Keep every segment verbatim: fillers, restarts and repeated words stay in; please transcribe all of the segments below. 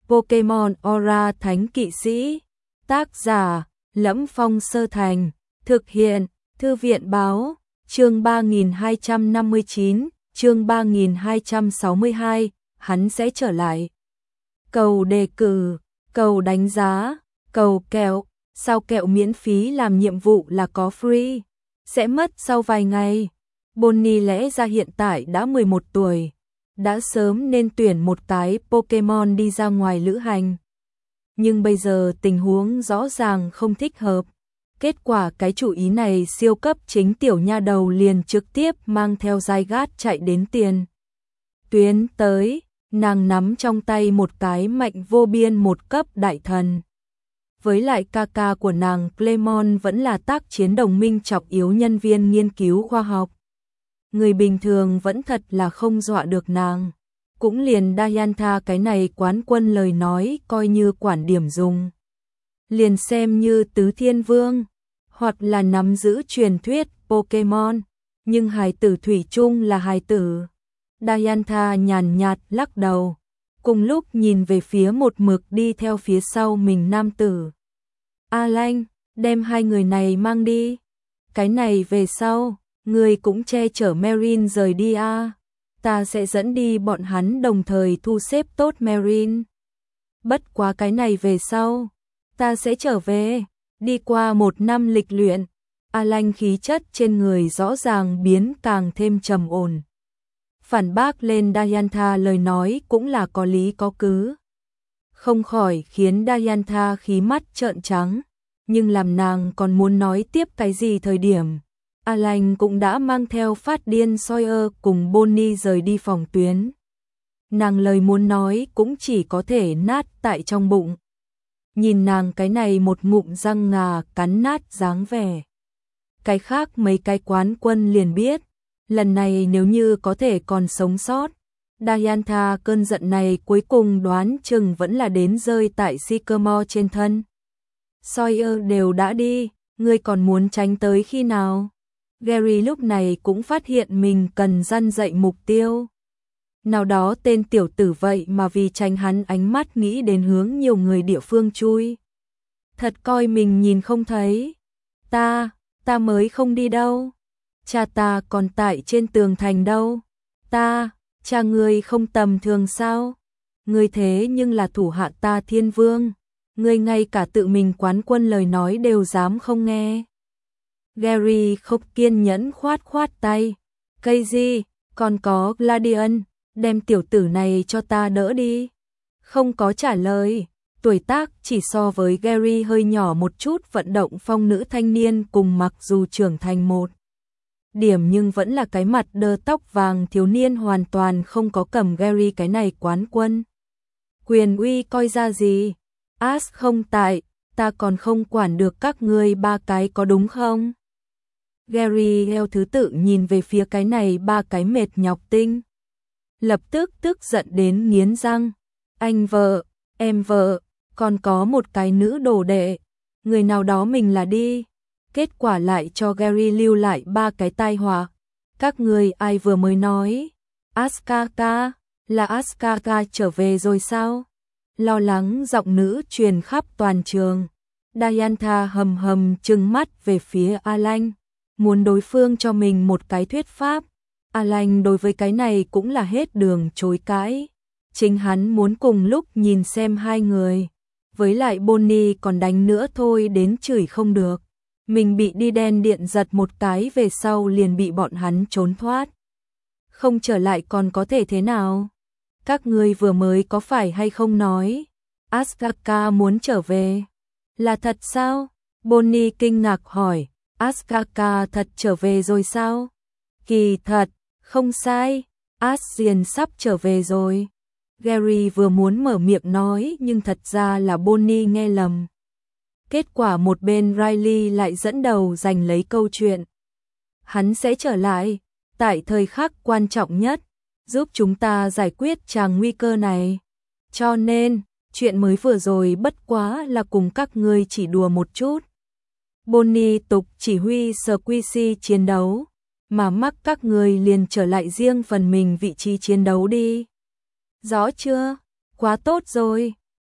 Pokemon Aura Thánh Kỵ Sĩ. Tác giả: Lẫm Phong Sơ Thành. Thực hiện: Thư viện báo. Chương ba nghìn hai trăm năm mươi chín, chương ba nghìn hai trăm sáu mươi hai, hắn sẽ trở lại. Cầu đề cử, cầu đánh giá, cầu kẹo, sao kẹo miễn phí làm nhiệm vụ là có free, sẽ mất sau vài ngày. Bonnie lẽ ra hiện tại đã mười một tuổi, đã sớm nên tuyển một cái Pokemon đi ra ngoài lữ hành. Nhưng bây giờ tình huống rõ ràng không thích hợp. Kết quả cái chủ ý này siêu cấp chính tiểu nha đầu liền trực tiếp mang theo Zygarde chạy đến tiền tuyến tới, nàng nắm trong tay một cái mạnh vô biên một cấp đại thần. Với lại ca ca của nàng Clemon vẫn là tác chiến đồng minh trọng yếu nhân viên nghiên cứu khoa học. Người bình thường vẫn thật là không dọa được nàng. Cũng liền Diantha cái này quán quân lời nói coi như quản điểm dùng. Liền xem như tứ thiên vương, hoặc là nắm giữ truyền thuyết Pokemon, nhưng hài tử thủy chung là hài tử. Diantha nhàn nhạt lắc đầu, cùng lúc nhìn về phía một mực đi theo phía sau mình nam tử. Alan, đem hai người này mang đi. Cái này về sau, người cũng che chở Marin rời đi a. À. Ta sẽ dẫn đi bọn hắn đồng thời thu xếp tốt Marin. Bất quá cái này về sau, ta sẽ trở về. Đi qua một năm lịch luyện, Alan khí chất trên người rõ ràng biến càng thêm trầm ổn. Phản bác lên Diantha lời nói cũng là có lý có cứ. Không khỏi khiến Diantha khí mắt trợn trắng, nhưng làm nàng còn muốn nói tiếp cái gì thời điểm. Alan cũng đã mang theo phát điên Sawyer cùng Bonnie rời đi phòng tuyến. Nàng lời muốn nói cũng chỉ có thể nát tại trong bụng. Nhìn nàng cái này một ngụm răng ngà cắn nát dáng vẻ. Cái khác mấy cái quán quân liền biết, lần này nếu như có thể còn sống sót, Diantha cơn giận này cuối cùng đoán chừng vẫn là đến rơi tại Sycamore trên thân. Sawyer đều đã đi, ngươi còn muốn tránh tới khi nào? Gary lúc này cũng phát hiện mình cần răn dạy mục tiêu. Nào đó tên tiểu tử vậy mà vì tránh hắn ánh mắt nghĩ đến hướng nhiều người địa phương chui. Thật coi mình nhìn không thấy. Ta, ta mới không đi đâu. Cha ta còn tại trên tường thành đâu. Ta, cha ngươi không tầm thường sao? Ngươi thế nhưng là thủ hạ ta thiên vương. Ngươi ngay cả tự mình quán quân lời nói đều dám không nghe. Gary không kiên nhẫn khoát khoát tay. Cây gì, còn có Gladian, đem tiểu tử này cho ta đỡ đi. Không có trả lời, tuổi tác chỉ so với Gary hơi nhỏ một chút vận động phong nữ thanh niên cùng mặc dù trưởng thành một điểm nhưng vẫn là cái mặt đơ tóc vàng thiếu niên hoàn toàn không có cầm Gary cái này quán quân. Quyền uy coi ra gì? Ash không tại, ta còn không quản được các ngươi ba cái có đúng không? Gary theo thứ tự nhìn về phía cái này ba cái mệt nhọc tinh. Lập tức tức giận đến nghiến răng. Anh vợ, em vợ, còn có một cái nữ đồ đệ. Người nào đó mình là đi. Kết quả lại cho Gary lưu lại ba cái tai họa. Các người ai vừa mới nói? Asuka, là Asuka trở về rồi sao? Lo lắng giọng nữ truyền khắp toàn trường. Diantha hầm hầm trừng mắt về phía Alan, muốn đối phương cho mình một cái thuyết pháp. Alan đối với cái này cũng là hết đường chối cãi. Chính hắn muốn cùng lúc nhìn xem hai người. Với lại Bonnie còn đánh nữa thôi đến chửi không được. Mình bị đi đen điện giật một cái về sau liền bị bọn hắn trốn thoát. Không trở lại còn có thể thế nào? Các ngươi vừa mới có phải hay không nói Asuka muốn trở về? Là thật sao? Bonnie kinh ngạc hỏi. Asuka thật trở về rồi sao? Kỳ thật, không sai, Asien sắp trở về rồi. Gary vừa muốn mở miệng nói nhưng thật ra là Bonnie nghe lầm. Kết quả một bên Riley lại dẫn đầu giành lấy câu chuyện. Hắn sẽ trở lại, tại thời khắc quan trọng nhất, giúp chúng ta giải quyết tràng nguy cơ này. Cho nên, chuyện mới vừa rồi bất quá là cùng các ngươi chỉ đùa một chút. Bonnie tục chỉ huy Squishy chiến đấu, mà mắc các người liền trở lại riêng phần mình vị trí chiến đấu đi. Rõ chưa? Quá tốt rồi.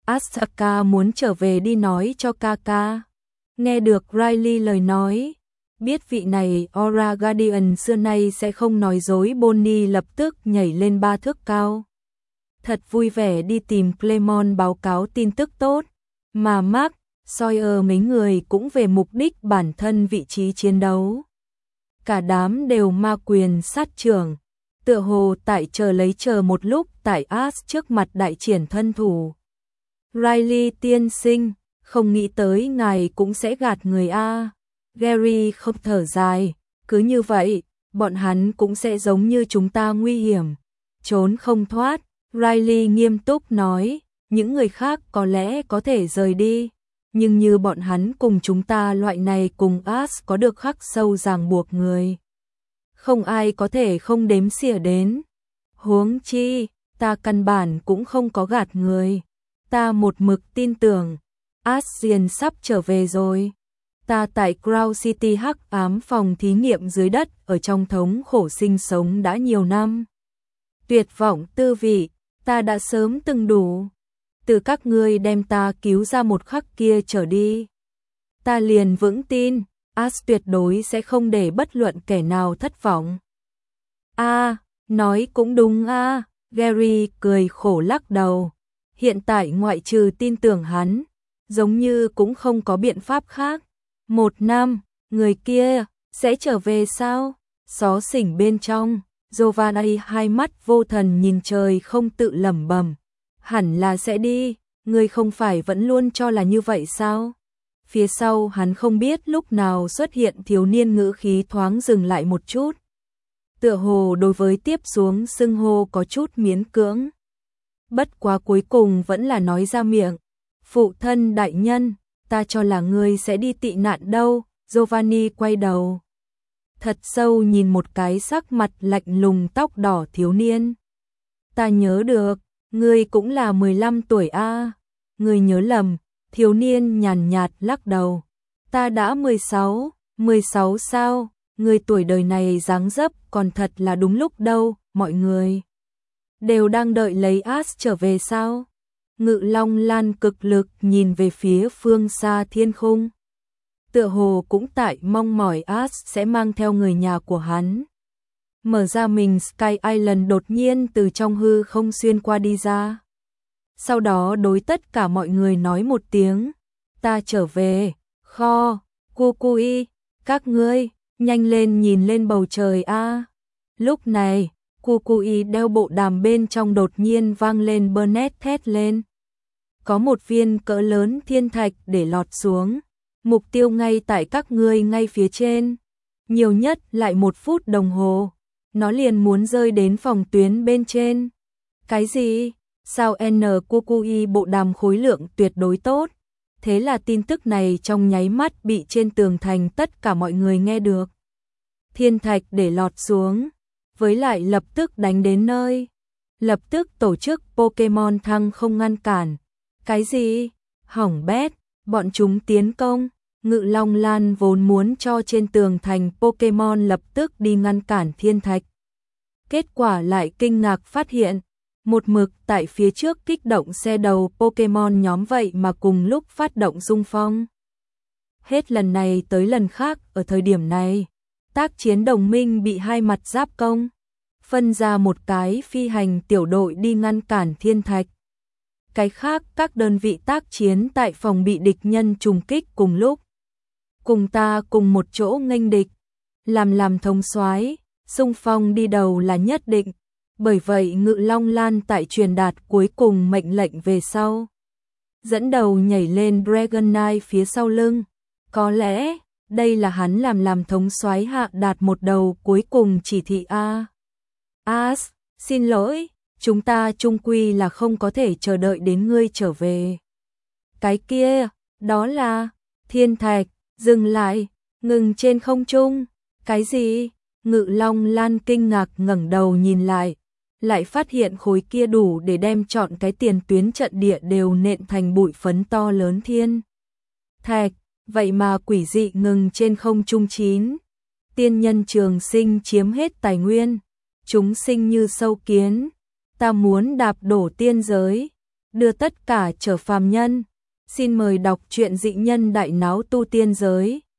Asaka muốn trở về đi nói cho Kaka. Nghe được Riley lời nói, biết vị này Aura Guardian xưa nay sẽ không nói dối, Bonnie lập tức nhảy lên ba thước cao. Thật vui vẻ đi tìm Clemon báo cáo tin tức tốt, mà Mark, Sawyer mấy người cũng về mục đích bản thân vị trí chiến đấu. Cả đám đều ma quyền sát trưởng, tựa hồ tại chờ lấy chờ một lúc tại Ash trước mặt đại triển thân thủ. Riley tiên sinh, không nghĩ tới ngài cũng sẽ gạt người a. Gary không thở dài, cứ như vậy, bọn hắn cũng sẽ giống như chúng ta nguy hiểm, trốn không thoát. Riley nghiêm túc nói, những người khác có lẽ có thể rời đi, nhưng như bọn hắn cùng chúng ta loại này cùng Ash có được khắc sâu ràng buộc người. Không ai có thể không đếm xỉa đến. Huống chi, ta căn bản cũng không có gạt người. Ta một mực tin tưởng, Ascian sắp trở về rồi. Ta tại Crown City hắc ám phòng thí nghiệm dưới đất ở trong thống khổ sinh sống đã nhiều năm. Tuyệt vọng tư vị, ta đã sớm từng đủ. Từ các ngươi đem ta cứu ra một khắc kia trở đi, ta liền vững tin, Ash tuyệt đối sẽ không để bất luận kẻ nào thất vọng. A, à, nói cũng đúng a, à. Gary cười khổ lắc đầu. Hiện tại ngoại trừ tin tưởng hắn, giống như cũng không có biện pháp khác. Một năm, người kia sẽ trở về sao? Xó xỉnh bên trong, Giovanni hai mắt vô thần nhìn trời không tự lẩm bẩm, hẳn là sẽ đi, ngươi không phải vẫn luôn cho là như vậy sao? Phía sau hắn không biết lúc nào xuất hiện thiếu niên ngữ khí thoáng dừng lại một chút. Tựa hồ đối với tiếp xuống xưng hô có chút miễn cưỡng. Bất quá cuối cùng vẫn là nói ra miệng. Phụ thân đại nhân, ta cho là ngươi sẽ đi tị nạn đâu. Giovanni quay đầu, thật sâu nhìn một cái sắc mặt lạnh lùng tóc đỏ thiếu niên. Ta nhớ được, ngươi cũng là mười lăm tuổi a. À. Ngươi nhớ lầm. Thiếu niên nhàn nhạt lắc đầu. Ta đã mười sáu, mười sáu sao? Ngươi tuổi đời này dáng dấp còn thật là đúng lúc đâu, mọi người đều đang đợi lấy Ash trở về sao? Ngự Long Lan cực lực nhìn về phía phương xa thiên khung. Tựa hồ cũng tại mong mỏi Ash sẽ mang theo người nhà của hắn. Mở ra mình Sky Island đột nhiên từ trong hư không xuyên qua đi ra. Sau đó đối tất cả mọi người nói một tiếng, ta trở về, kho, Kukui, các ngươi, nhanh lên nhìn lên bầu trời a. À. Lúc này, Kukui đeo bộ đàm bên trong đột nhiên vang lên Burnett thét lên. Có một viên cỡ lớn thiên thạch để lọt xuống, mục tiêu ngay tại các ngươi ngay phía trên. Nhiều nhất lại một phút đồng hồ, nó liền muốn rơi đến phòng tuyến bên trên. Cái gì? Sao N Kukui bộ đàm khối lượng tuyệt đối tốt, thế là tin tức này trong nháy mắt bị trên tường thành tất cả mọi người nghe được. Thiên thạch để lọt xuống, với lại lập tức đánh đến nơi, lập tức tổ chức Pokemon thăng không ngăn cản. Cái gì? Hỏng bét, bọn chúng tiến công. Ngự Long Lan vốn muốn cho trên tường thành Pokemon lập tức đi ngăn cản thiên thạch. Kết quả lại kinh ngạc phát hiện, một mực tại phía trước kích động xe đầu Pokemon nhóm vậy mà cùng lúc phát động xung phong. Hết lần này tới lần khác ở thời điểm này, tác chiến đồng minh bị hai mặt giáp công, phân ra một cái phi hành tiểu đội đi ngăn cản thiên thạch. Cái khác các đơn vị tác chiến tại phòng bị địch nhân trùng kích cùng lúc. Cùng ta cùng một chỗ nghênh địch, làm làm thống soái, xung phong đi đầu là nhất định. Bởi vậy Ngự Long Lan tại truyền đạt cuối cùng mệnh lệnh về sau, dẫn đầu nhảy lên Dragonite phía sau lưng. Có lẽ đây là hắn làm làm thống soái hạ đạt một đầu cuối cùng chỉ thị a. Ash, xin lỗi, chúng ta chung quy là không có thể chờ đợi đến ngươi trở về. Cái kia, đó là thiên thạch, dừng lại, ngừng trên không trung. Cái gì? Ngự Long Lan kinh ngạc ngẩng đầu nhìn lại, lại phát hiện khối kia đủ để đem trọn cái tiền tuyến trận địa đều nện thành bụi phấn to lớn thiên thạch, vậy mà quỷ dị ngừng trên không trung chín. Tiên nhân trường sinh chiếm hết tài nguyên, chúng sinh như sâu kiến, ta muốn đạp đổ tiên giới. đưa tất cả trở phàm nhân. Xin mời đọc truyện Dị Nhân Đại Náo Tu Tiên Giới.